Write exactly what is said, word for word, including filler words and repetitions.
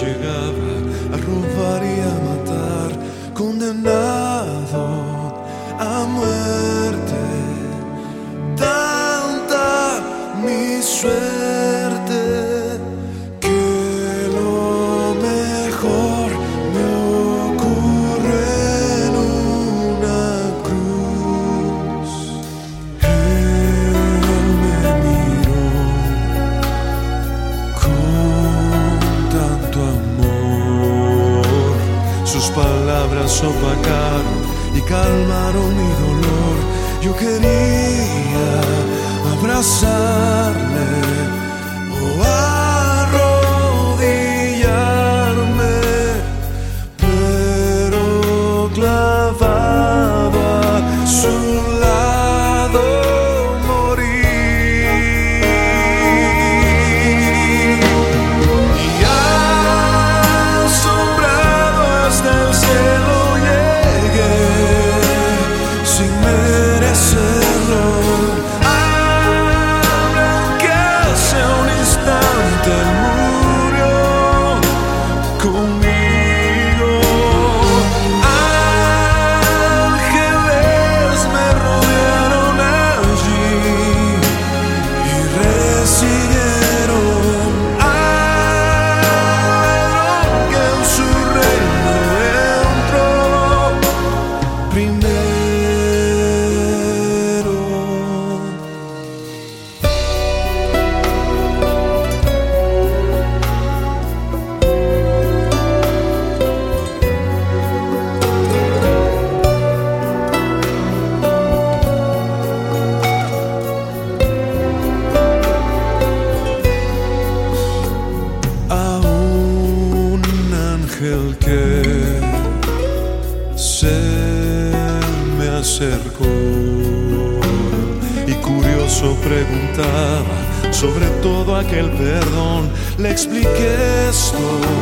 llegaba a robar y a matar, condenado a muerte. Tanta mi suerte que lo mejor me ocurre en una cruz. Él me miró con tanto amor, sus palabras opacaron y calmaron mi dolor. Yo quería abrazarle o arrodillarme, pero clavado a su lado morí. Y asombrado hasta el cielo llegué sin merecerlo. Él murió conmigo. Ángeles me rodearon allí y recibieron al que en su reino entró primero. El que se me acercó y curioso preguntaba sobre todo aquel perdón. Le expliqué esto